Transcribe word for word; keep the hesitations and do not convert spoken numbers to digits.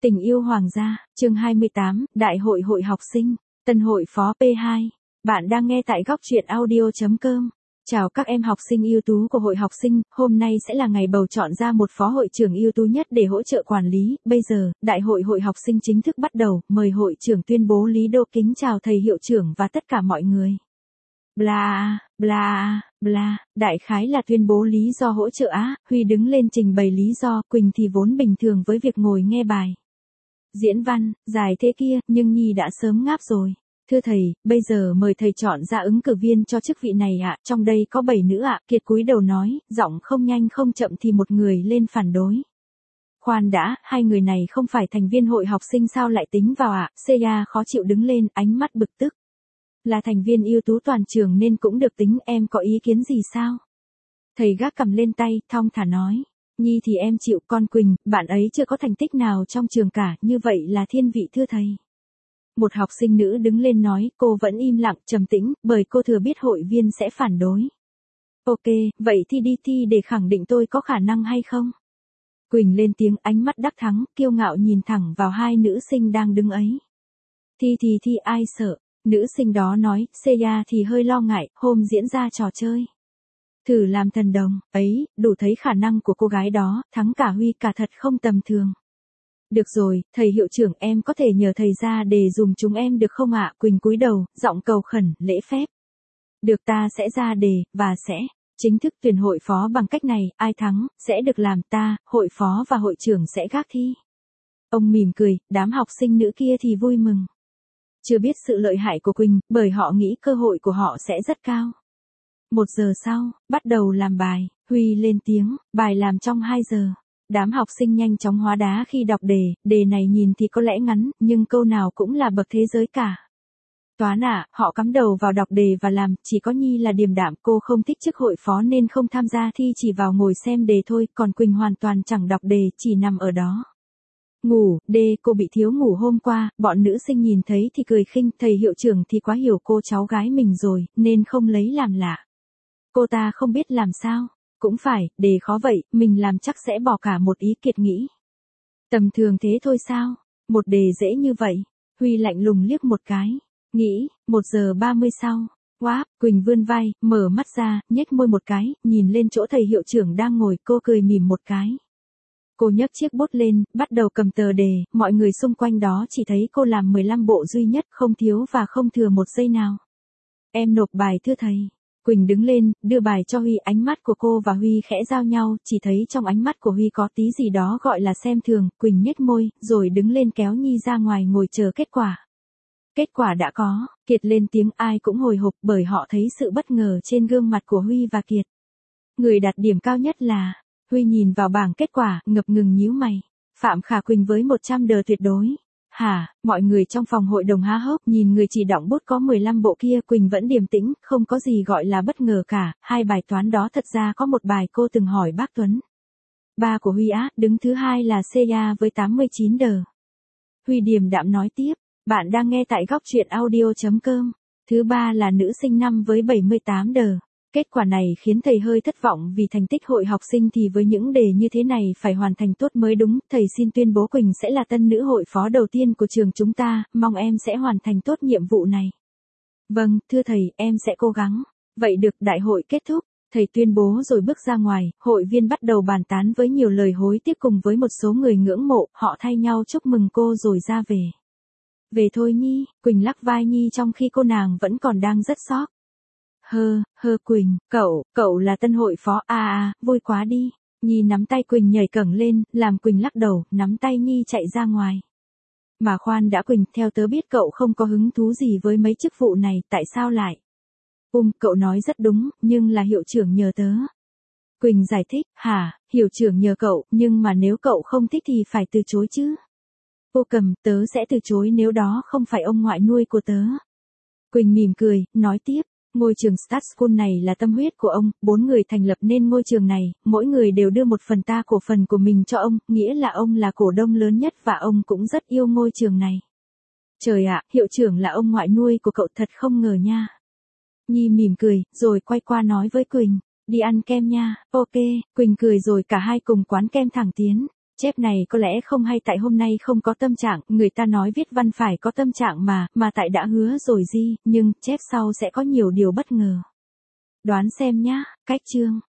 Tình yêu hoàng gia, chương hai mươi tám, Đại hội hội học sinh, Tân hội phó P hai. Bạn đang nghe tại góc truyện audio chấm com. Chào các em học sinh ưu tú của hội học sinh, hôm nay sẽ là ngày bầu chọn ra một phó hội trưởng ưu tú nhất để hỗ trợ quản lý. Bây giờ, Đại hội hội học sinh chính thức bắt đầu, mời hội trưởng tuyên bố lý do. Kính chào thầy hiệu trưởng và tất cả mọi người. Bla, bla, bla, đại khái là tuyên bố lý do hỗ trợ á. Huy đứng lên trình bày lý do, Quỳnh thì vốn bình thường với việc ngồi nghe bài diễn văn, dài thế kia, nhưng Nhi đã sớm ngáp rồi. Thưa thầy, bây giờ mời thầy chọn ra ứng cử viên cho chức vị này ạ, trong đây có bảy nữ ạ, Kiệt cúi đầu nói, giọng không nhanh không chậm thì một người lên phản đối. Khoan đã, hai người này không phải thành viên hội học sinh sao lại tính vào ạ, Seiya khó chịu đứng lên, ánh mắt bực tức. Là thành viên ưu tú toàn trường nên cũng được tính, em có ý kiến gì sao? Thầy gác cầm lên tay, thong thả nói. Nhi thì em chịu, con Quỳnh, bạn ấy chưa có thành tích nào trong trường cả, như vậy là thiên vị thưa thầy. Một học sinh nữ đứng lên nói, cô vẫn im lặng, trầm tĩnh, bởi cô thừa biết hội viên sẽ phản đối. Ok, vậy thì đi thi để khẳng định tôi có khả năng hay không? Quỳnh lên tiếng, ánh mắt đắc thắng, kiêu ngạo nhìn thẳng vào hai nữ sinh đang đứng ấy. Thi thì thi ai sợ? Nữ sinh đó nói, Seiya thì hơi lo ngại, hôm diễn ra trò chơi. Thử làm thần đồng, ấy, đủ thấy khả năng của cô gái đó, thắng cả Huy cả thật không tầm thường. Được rồi, thầy hiệu trưởng em có thể nhờ thầy ra để dùm chúng em được không ạ? Quỳnh cúi đầu, giọng cầu khẩn, lễ phép. Được, ta sẽ ra đề, và sẽ chính thức tuyển hội phó bằng cách này, ai thắng, sẽ được làm ta, hội phó và hội trưởng sẽ gác thi. Ông mỉm cười, đám học sinh nữ kia thì vui mừng. Chưa biết sự lợi hại của Quỳnh, bởi họ nghĩ cơ hội của họ sẽ rất cao. Một giờ sau, bắt đầu làm bài, Huy lên tiếng, bài làm trong hai giờ. Đám học sinh nhanh chóng hóa đá khi đọc đề, đề này nhìn thì có lẽ ngắn, nhưng câu nào cũng là bậc thế giới cả. Toán ạ, họ cắm đầu vào đọc đề và làm, chỉ có Nhi là điềm đạm, cô không thích chức hội phó nên không tham gia thi, chỉ vào ngồi xem đề thôi, còn Quỳnh hoàn toàn chẳng đọc đề, chỉ nằm ở đó. Ngủ, đê, cô bị thiếu ngủ hôm qua, bọn nữ sinh nhìn thấy thì cười khinh, thầy hiệu trưởng thì quá hiểu cô cháu gái mình rồi, nên không lấy làm lạ. Cô ta không biết làm sao, cũng phải, đề khó vậy, mình làm chắc sẽ bỏ cả một ý. Kiệt nghĩ. Tầm thường thế thôi sao, một đề dễ như vậy, Huy lạnh lùng liếc một cái, nghĩ, một giờ ba mươi sau, quá, Quỳnh vươn vai, mở mắt ra, nhếch môi một cái, nhìn lên chỗ thầy hiệu trưởng đang ngồi, cô cười mỉm một cái. Cô nhấc chiếc bút lên, bắt đầu cầm tờ đề, mọi người xung quanh đó chỉ thấy cô làm mười lăm bộ duy nhất, không thiếu và không thừa một giây nào. Em nộp bài thưa thầy. Quỳnh đứng lên, đưa bài cho Huy, ánh mắt của cô và Huy khẽ giao nhau, chỉ thấy trong ánh mắt của Huy có tí gì đó gọi là xem thường. Quỳnh nhếch môi, rồi đứng lên kéo Nhi ra ngoài ngồi chờ kết quả. Kết quả đã có, Kiệt lên tiếng, ai cũng hồi hộp bởi họ thấy sự bất ngờ trên gương mặt của Huy và Kiệt. Người đạt điểm cao nhất là, Huy nhìn vào bảng kết quả, ngập ngừng nhíu mày. Phạm Khả Quỳnh với một trăm đờ tuyệt đối. Hả, mọi người trong phòng hội đồng há hốc nhìn người chỉ đọng bút có mười lăm bộ kia, Quỳnh vẫn điềm tĩnh, không có gì gọi là bất ngờ cả, hai bài toán đó thật ra có một bài cô từng hỏi bác Tuấn. Ba của Huy á, đứng thứ hai là Seiya với tám mươi chín đờ. Huy điềm đạm nói tiếp, bạn đang nghe tại góc truyện audio chấm com, thứ ba là nữ sinh năm với bảy mươi tám đờ. Kết quả này khiến thầy hơi thất vọng vì thành tích hội học sinh thì với những đề như thế này phải hoàn thành tốt mới đúng. Thầy xin tuyên bố Quỳnh sẽ là tân nữ hội phó đầu tiên của trường chúng ta, mong em sẽ hoàn thành tốt nhiệm vụ này. Vâng, thưa thầy, em sẽ cố gắng. Vậy được, đại hội kết thúc, thầy tuyên bố rồi bước ra ngoài, hội viên bắt đầu bàn tán với nhiều lời hối tiếc cùng với một số người ngưỡng mộ, họ thay nhau chúc mừng cô rồi ra về. Về thôi Nhi, Quỳnh lắc vai Nhi trong khi cô nàng vẫn còn đang rất sốc. Hơ, hơ Quỳnh, cậu, cậu là tân hội phó, à à, vui quá đi. Nhi nắm tay Quỳnh nhảy cẫng lên, làm Quỳnh lắc đầu, nắm tay Nhi chạy ra ngoài. Mà khoan đã Quỳnh, theo tớ biết cậu không có hứng thú gì với mấy chức vụ này, tại sao lại? Um, cậu nói rất đúng, nhưng là hiệu trưởng nhờ tớ. Quỳnh giải thích, hả, hiệu trưởng nhờ cậu, nhưng mà nếu cậu không thích thì phải từ chối chứ. Cô cầm, tớ sẽ từ chối nếu đó không phải ông ngoại nuôi của tớ. Quỳnh mỉm cười, nói tiếp. Ngôi trường Start School này là tâm huyết của ông, bốn người thành lập nên ngôi trường này, mỗi người đều đưa một phần ta cổ phần của mình cho ông, nghĩa là ông là cổ đông lớn nhất và ông cũng rất yêu ngôi trường này. Trời ạ, hiệu trưởng là ông ngoại nuôi của cậu, thật không ngờ nha. Nhi mỉm cười, rồi quay qua nói với Quỳnh, đi ăn kem nha, ok, Quỳnh cười rồi cả hai cùng quán kem thẳng tiến. Chép này có lẽ không hay tại hôm nay không có tâm trạng, người ta nói viết văn phải có tâm trạng mà, mà tại đã hứa rồi gì, nhưng, chép sau sẽ có nhiều điều bất ngờ. Đoán xem nhá, cách chương.